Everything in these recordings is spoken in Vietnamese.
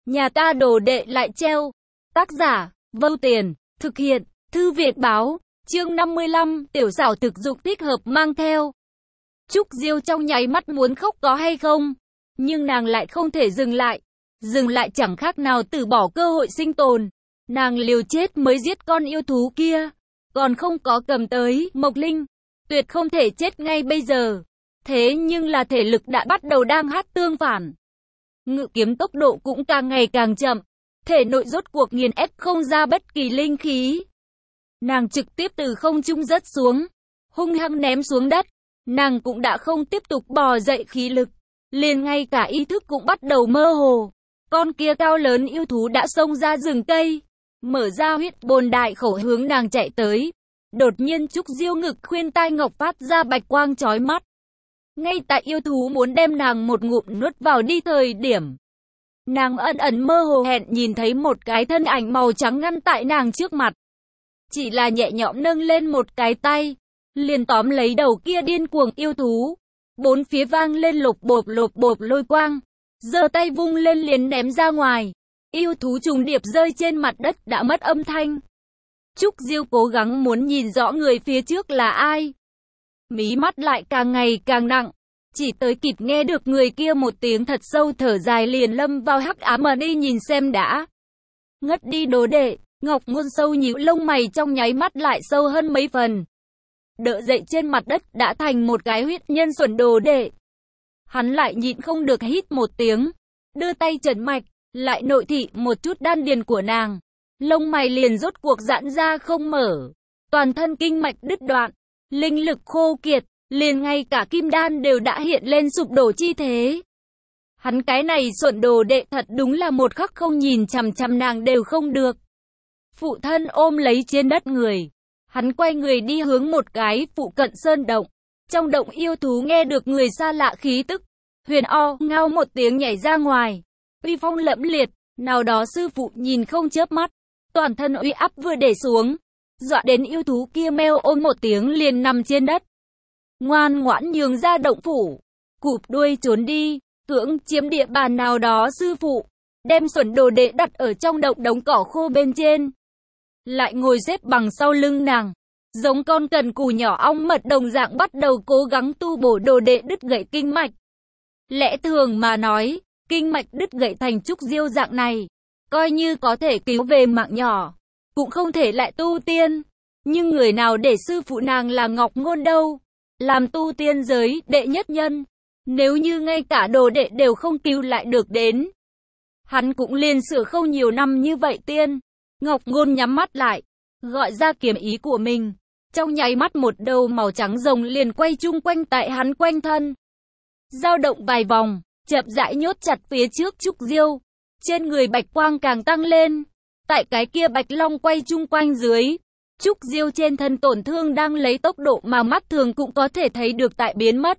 Nhà ta đồ đệ lại treo. Tác giả, Vâu Tiền, thực hiện, Thư Viện Báo, chương 55, tiểu xảo thực dụng thích hợp mang theo. Trúc Diêu trong nháy mắt muốn khóc có hay không, nhưng nàng lại không thể dừng lại. Dừng lại chẳng khác nào từ bỏ cơ hội sinh tồn. Nàng liều chết mới giết con yêu thú kia, còn không có cầm tới Mộc Linh, tuyệt không thể chết ngay bây giờ. Thế nhưng là thể lực đã bắt đầu đang hát tương phản. Ngự kiếm tốc độ cũng càng ngày càng chậm, thể nội rốt cuộc nghiền ép không ra bất kỳ linh khí. Nàng trực tiếp từ không trung rớt xuống, hung hăng ném xuống đất. Nàng cũng đã không tiếp tục bò dậy khí lực, liền ngay cả ý thức cũng bắt đầu mơ hồ. Con kia cao lớn yêu thú đã xông ra rừng cây, mở ra huyết bồn đại khẩu hướng nàng chạy tới. Đột nhiên Trúc Diêu ngực khuyên tai ngọc phát ra bạch quang chói mắt. Ngay tại yêu thú muốn đem nàng một ngụm nuốt vào đi thời điểm, nàng ẩn ẩn mơ hồ hẹn nhìn thấy một cái thân ảnh màu trắng ngăn tại nàng trước mặt. Chỉ là nhẹ nhõm nâng lên một cái tay, liền tóm lấy đầu kia điên cuồng yêu thú. Bốn phía vang lên lột bột lôi quang, giơ tay vung lên liền ném ra ngoài. Yêu thú trùng điệp rơi trên mặt đất đã mất âm thanh. Trúc Diêu cố gắng muốn nhìn rõ người phía trước là ai. Mí mắt lại càng ngày càng nặng, chỉ tới kịp nghe được người kia một tiếng thật sâu thở dài liền lâm vào hắc ám mà đi nhìn xem đã. Ngất đi đồ đệ. Ngọc Ngôn sâu nhíu lông mày trong nháy mắt lại sâu hơn mấy phần. Đỡ dậy trên mặt đất đã thành một cái huyết nhân xuẩn đồ đệ. Hắn lại nhịn không được hít một tiếng, đưa tay trấn mạch, lại nội thị một chút đan điền của nàng. Lông mày liền rốt cuộc giãn ra không mở, toàn thân kinh mạch đứt đoạn, linh lực khô kiệt, liền ngay cả kim đan đều đã hiện lên sụp đổ chi thế. Hắn cái này xuẩn đồ đệ thật đúng là một khắc không nhìn chằm chằm nàng đều không được. Phụ thân ôm lấy trên đất người, hắn quay người đi hướng một cái phụ cận sơn động. Trong động yêu thú nghe được người xa lạ khí tức, huyền o ngao một tiếng nhảy ra ngoài, uy phong lẫm liệt. Nào đó sư phụ nhìn không chớp mắt, toàn thân uy áp vừa để xuống, dọa đến yêu thú kia meo ôm một tiếng liền nằm trên đất. Ngoan ngoãn nhường ra động phủ, cụp đuôi trốn đi, cưỡng chiếm địa bàn nào đó sư phụ, đem xuẩn đồ đệ đặt ở trong động đống cỏ khô bên trên. Lại ngồi xếp bằng sau lưng nàng, giống con cần cù nhỏ ong mật đồng dạng bắt đầu cố gắng tu bổ đồ đệ đứt gãy kinh mạch. Lẽ thường mà nói, kinh mạch đứt gãy thành Trúc Diêu dạng này, coi như có thể cứu về mạng nhỏ, cũng không thể lại tu tiên. Nhưng người nào để sư phụ nàng là Ngọc Ngôn đâu, làm tu tiên giới đệ nhất nhân, nếu như ngay cả đồ đệ đều không cứu lại được đến, hắn cũng liền sửa không nhiều năm như vậy tiên. Ngọc Ngôn nhắm mắt lại, gọi ra kiếm ý của mình. Trong nháy mắt một đầu màu trắng rồng liền quay chung quanh tại hắn quanh thân. Dao động vài vòng, chậm rãi nhốt chặt phía trước Trúc Diêu. Trên người bạch quang càng tăng lên. Tại cái kia bạch long quay chung quanh dưới, Trúc Diêu trên thân tổn thương đang lấy tốc độ mà mắt thường cũng có thể thấy được tại biến mất.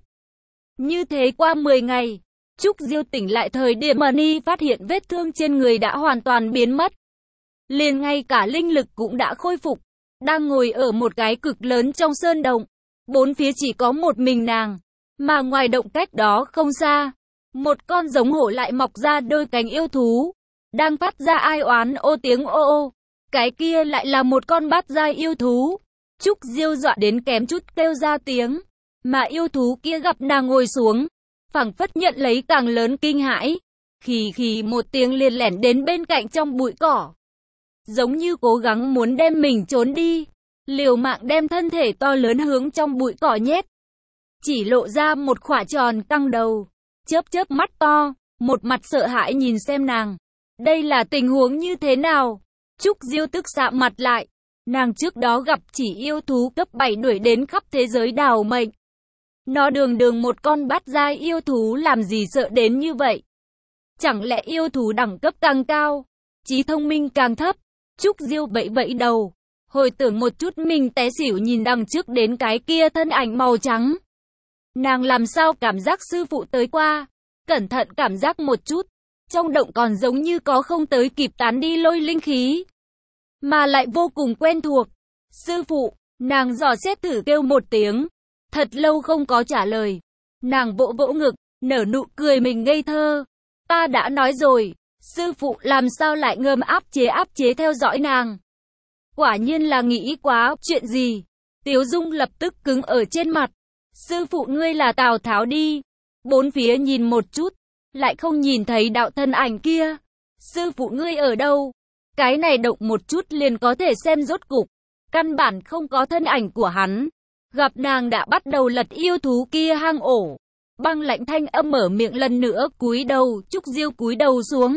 Như thế qua 10 ngày, Trúc Diêu tỉnh lại thời điểm Mani phát hiện vết thương trên người đã hoàn toàn biến mất. Liền ngay cả linh lực cũng đã khôi phục, đang ngồi ở một cái cực lớn trong sơn động. Bốn phía chỉ có một mình nàng, mà ngoài động cách đó không xa, một con giống hổ lại mọc ra đôi cánh yêu thú, đang phát ra ai oán ô tiếng ô ô. Cái kia lại là một con bát giai yêu thú. Trúc Diêu dọa đến kém chút kêu ra tiếng, mà yêu thú kia gặp nàng ngồi xuống, phảng phất nhận lấy càng lớn kinh hãi, khì khì một tiếng liền lẻn đến bên cạnh trong bụi cỏ, giống như cố gắng muốn đem mình trốn đi, liều mạng đem thân thể to lớn hướng trong bụi cỏ nhét. Chỉ lộ ra một khỏa tròn căng đầu, chớp chớp mắt to, một mặt sợ hãi nhìn xem nàng. Đây là tình huống như thế nào? Trúc Diêu tức sạm mặt lại, nàng trước đó gặp chỉ yêu thú cấp 7 đuổi đến khắp thế giới đào mệnh. Nó đường đường một con bát giai yêu thú làm gì sợ đến như vậy? Chẳng lẽ yêu thú đẳng cấp càng cao, trí thông minh càng thấp? Trúc Diêu bẫy bẫy đầu, hồi tưởng một chút mình té xỉu nhìn đằng trước đến cái kia thân ảnh màu trắng. Nàng làm sao cảm giác sư phụ tới qua, cẩn thận cảm giác một chút, trong động còn giống như có không tới kịp tán đi lôi linh khí, mà lại vô cùng quen thuộc. Sư phụ, nàng dò xét thử kêu một tiếng, thật lâu không có trả lời. Nàng vỗ vỗ ngực, nở nụ cười mình ngây thơ. Ta đã nói rồi, Sư phụ làm sao lại ngầm áp chế theo dõi nàng? Quả nhiên là nghĩ quá, chuyện gì? Tiếu Dung lập tức cứng ở trên mặt. Sư phụ ngươi là Tào Tháo đi. Bốn phía nhìn một chút, lại không nhìn thấy đạo thân ảnh kia. Sư phụ ngươi ở đâu? Cái này động một chút liền có thể xem rốt cục. Căn bản không có thân ảnh của hắn. Gặp nàng đã bắt đầu lật yêu thú kia hang ổ. Băng Lãnh thanh âm mở miệng lần nữa, cúi đầu, Trúc Diêu cúi đầu xuống.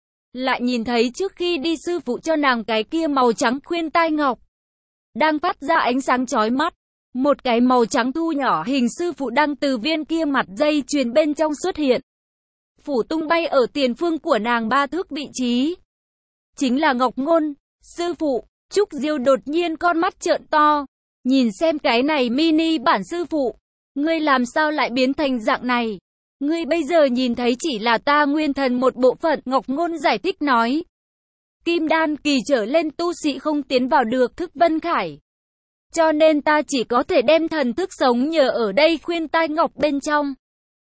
Lại nhìn thấy trước khi đi sư phụ cho nàng cái kia màu trắng khuyên tai ngọc. Đang phát ra ánh sáng chói mắt. Một cái màu trắng thu nhỏ hình sư phụ đang từ viên kia mặt dây chuyền bên trong xuất hiện. Phủ tung bay ở tiền phương của nàng 3 thước vị trí. Chính là Ngọc Ngôn, sư phụ. Trúc Diêu đột nhiên con mắt trợn to. Nhìn xem cái này mini bản sư phụ. Ngươi làm sao lại biến thành dạng này? Ngươi bây giờ nhìn thấy chỉ là ta nguyên thần một bộ phận, Ngọc Ngôn giải thích nói. Kim đan kỳ trở lên tu sĩ không tiến vào được thức Vân Khải. Cho nên ta chỉ có thể đem thần thức sống nhờ ở đây khuyên tai ngọc bên trong.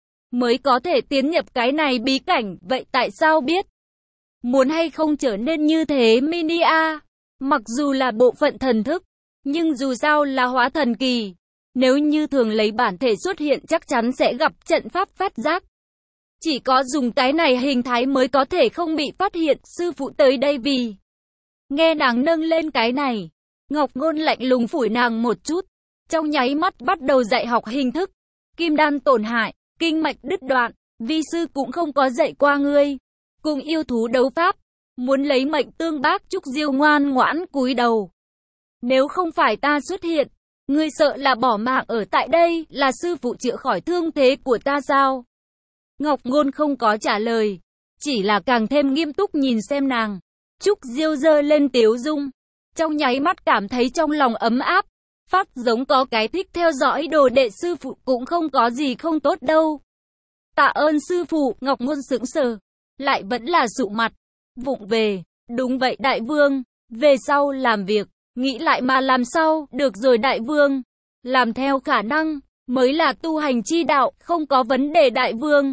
Mới có thể tiến nhập cái này bí cảnh, vậy tại sao biết? Muốn hay không trở nên như thế mini a? Mặc dù là bộ phận thần thức, nhưng dù sao là hóa thần kỳ. Nếu như thường lấy bản thể xuất hiện chắc chắn sẽ gặp trận pháp phát giác. Chỉ có dùng cái này hình thái mới có thể không bị phát hiện. Sư phụ tới đây vì... Nghe nàng nâng lên cái này, Ngọc Ngôn lạnh lùng phủi nàng một chút. Trong nháy mắt bắt đầu dạy học hình thức. Kim đan tổn hại, kinh mạch đứt đoạn. Vi sư cũng không có dạy qua ngươi. Cùng yêu thú đấu pháp. Muốn lấy mệnh tương bác. Trúc Diêu ngoan ngoãn cúi đầu. Nếu không phải ta xuất hiện, ngươi sợ là bỏ mạng ở tại đây, là sư phụ chữa khỏi thương thế của ta sao? Ngọc Ngôn không có trả lời, chỉ là càng thêm nghiêm túc nhìn xem nàng. Trúc Diêu giơ lên Tiếu Dung, trong nháy mắt cảm thấy trong lòng ấm áp, phát giống có cái thích theo dõi đồ đệ sư phụ cũng không có gì không tốt đâu. Tạ ơn sư phụ, Ngọc Ngôn sững sờ, lại vẫn là sụ mặt, vụng về, đúng vậy đại vương, về sau làm việc. Nghĩ lại mà làm sao, được rồi đại vương. Làm theo khả năng, mới là tu hành chi đạo, không có vấn đề đại vương.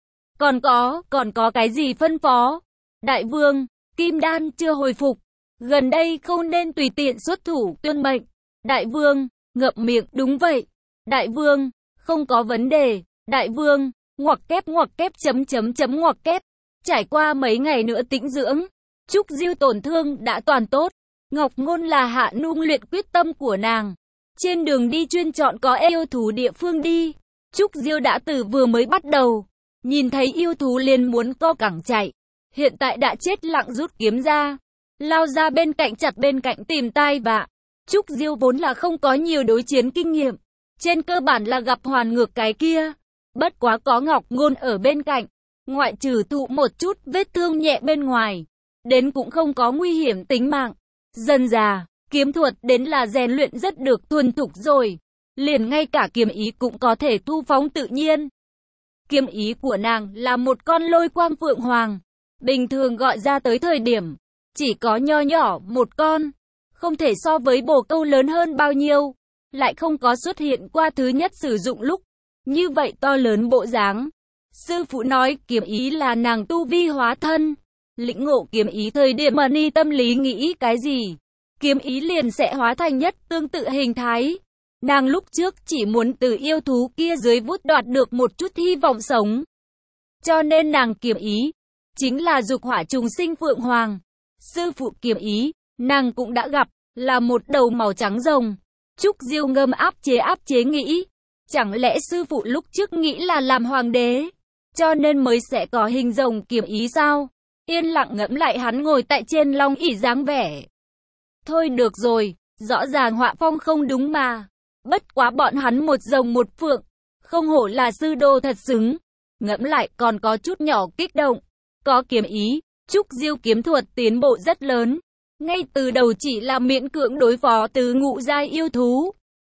Còn có cái gì phân phó? Đại vương, Kim Đan chưa hồi phục. Gần đây không nên tùy tiện xuất thủ, tuân mệnh. Đại vương, ngậm miệng, đúng vậy. Đại vương, không có vấn đề. Đại vương, ngoặc kép chấm ngoặc kép. Trải qua mấy ngày nữa tĩnh dưỡng, Trúc Diêu tổn thương đã toàn tốt. Ngọc Ngôn là hạ nung luyện quyết tâm của nàng. Trên đường đi chuyên chọn có yêu thú địa phương đi. Trúc Diêu đã từ vừa mới bắt đầu. Nhìn thấy yêu thú liền muốn co cẳng chạy. Hiện tại đã chết lặng rút kiếm ra. Lao ra bên cạnh chặt bên cạnh tìm tai vạ. Trúc Diêu vốn là không có nhiều đối chiến kinh nghiệm. Trên cơ bản là gặp hoàn ngược cái kia. Bất quá có Ngọc Ngôn ở bên cạnh. Ngoại trừ thụ một chút vết thương nhẹ bên ngoài. Đến cũng không có nguy hiểm tính mạng. Dần già, kiếm thuật đến là rèn luyện rất được thuần thục rồi. Liền ngay cả kiếm ý cũng có thể thu phóng tự nhiên. Kiếm ý của nàng là một con lôi quang phượng hoàng. Bình thường gọi ra tới thời điểm, chỉ có nho nhỏ một con. Không thể so với bồ câu lớn hơn bao nhiêu. Lại không có xuất hiện qua thứ nhất sử dụng lúc. Như vậy to lớn bộ dáng. Sư phụ nói kiếm ý là nàng tu vi hóa thân. Lĩnh ngộ kiếm ý thời điểm ni tâm lý nghĩ cái gì, kiếm ý liền sẽ hóa thành nhất tương tự hình thái. Nàng lúc trước chỉ muốn từ yêu thú kia dưới vút đoạt được một chút hy vọng sống. Cho nên nàng kiếm ý, chính là dục hỏa trùng sinh phượng hoàng. Sư phụ kiếm ý, nàng cũng đã gặp, là một đầu màu trắng rồng. Trúc Diêu ngâm áp chế nghĩ. Chẳng lẽ sư phụ lúc trước nghĩ là làm hoàng đế, cho nên mới sẽ có hình rồng kiếm ý sao? Yên lặng ngẫm lại hắn ngồi tại trên long ỷ dáng vẻ. Thôi được rồi, rõ ràng họa phong không đúng mà. Bất quá bọn hắn một rồng một phượng, không hổ là sư đô thật xứng. Ngẫm lại còn có chút nhỏ kích động. Có kiếm ý, Trúc Diêu kiếm thuật tiến bộ rất lớn. Ngay từ đầu chỉ là miễn cưỡng đối phó tứ ngũ giai yêu thú.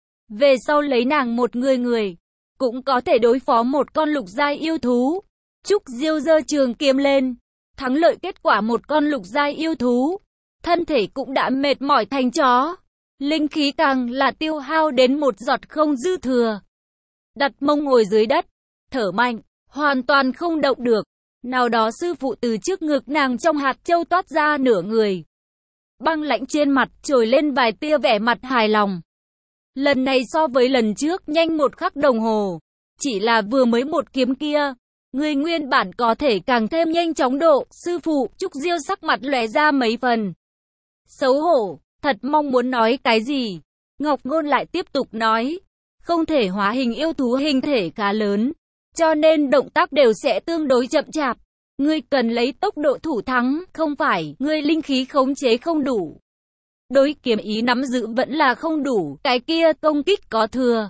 Về sau lấy nàng một người, cũng có thể đối phó một con lục giai yêu thú. Trúc Diêu giơ trường kiếm lên. Thắng lợi kết quả một con lục giai yêu thú. Thân thể cũng đã mệt mỏi thành chó. Linh khí càng là tiêu hao đến một giọt không dư thừa. Đặt mông ngồi dưới đất, thở mạnh, hoàn toàn không động được. Nào đó sư phụ từ trước ngực nàng trong hạt châu toát ra nửa người. Băng lãnh trên mặt trồi lên vài tia vẻ mặt hài lòng. Lần này so với lần trước nhanh 1 khắc đồng hồ. Chỉ là vừa mới một kiếm kia, người nguyên bản có thể càng thêm nhanh chóng độ. Sư phụ, Trúc Diêu sắc mặt lóe ra mấy phần xấu hổ, thật mong muốn nói cái gì. Ngọc Ngôn lại tiếp tục nói, không thể hóa hình yêu thú hình thể khá lớn, cho nên động tác đều sẽ tương đối chậm chạp. Ngươi cần lấy tốc độ thủ thắng, không phải, ngươi linh khí khống chế không đủ. Đối kiếm ý nắm giữ vẫn là không đủ, cái kia công kích có thừa.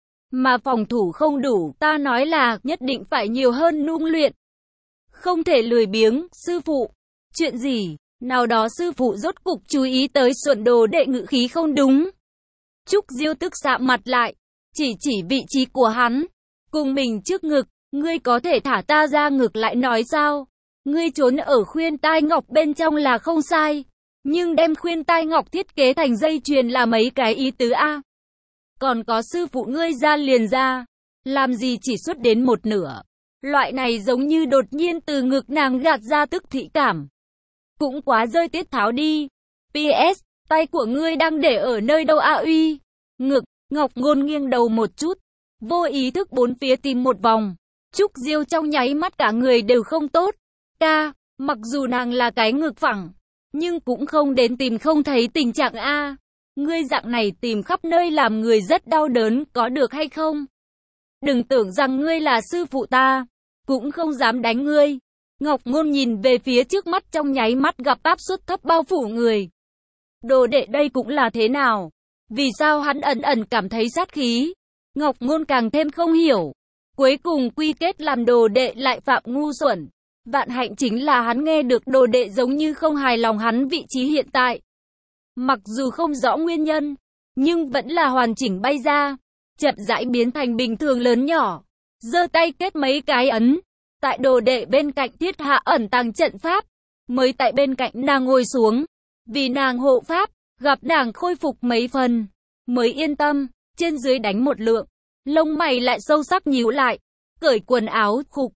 Mà phòng thủ không đủ, ta nói là nhất định phải nhiều hơn nung luyện. Không thể lười biếng, sư phụ. Chuyện gì? Nào đó sư phụ rốt cục chú ý tới Xuân đồ đệ ngữ khí không đúng. Trúc Diêu tức sạm mặt lại, chỉ vị trí của hắn. Cùng mình trước ngực, ngươi có thể thả ta ra ngực lại nói sao? Ngươi trốn ở khuyên tai ngọc bên trong là không sai. Nhưng đem khuyên tai ngọc thiết kế thành dây chuyền là mấy cái ý tứ a? Còn có sư phụ ngươi ra liền ra. Làm gì chỉ xuất đến một nửa. Loại này giống như đột nhiên từ ngực nàng gạt ra tức thị cảm. Cũng quá rơi tiết tháo đi. PS, tay của ngươi đang để ở nơi đâu a uy? Ngực, Ngọc Ngôn nghiêng đầu một chút. Vô ý thức bốn phía tìm một vòng. Trúc Diêu trong nháy mắt cả người đều không tốt. Ca, mặc dù nàng là cái ngực phẳng, nhưng cũng không đến tìm không thấy tình trạng a. Ngươi dạng này tìm khắp nơi làm người rất đau đớn, có được hay không? Đừng tưởng rằng ngươi là sư phụ ta, cũng không dám đánh ngươi. Ngọc Ngôn nhìn về phía trước mắt trong nháy mắt gặp áp suất thấp bao phủ người. Đồ đệ đây cũng là thế nào? Vì sao hắn ẩn ẩn cảm thấy sát khí? Ngọc Ngôn càng thêm không hiểu. Cuối cùng quy kết làm đồ đệ lại phạm ngu xuẩn. Vạn hạnh chính là hắn nghe được đồ đệ giống như không hài lòng hắn vị trí hiện tại. Mặc dù không rõ nguyên nhân, nhưng vẫn là hoàn chỉnh bay ra. Chậm rãi biến thành bình thường lớn nhỏ. Giơ tay kết mấy cái ấn. Tại đồ đệ bên cạnh thiết hạ ẩn tàng trận pháp. Mới tại bên cạnh nàng ngồi xuống. Vì nàng hộ pháp, gặp nàng khôi phục mấy phần. Mới yên tâm, trên dưới đánh một lượng. Lông mày lại sâu sắc nhíu lại. Cởi quần áo, khụ.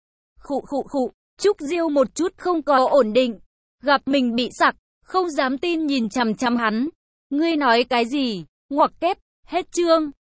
Trúc Diêu một chút không có ổn định. Gặp mình bị sặc, không dám tin nhìn chằm chằm hắn. Ngươi nói cái gì? Ngoặc kép, hết chương.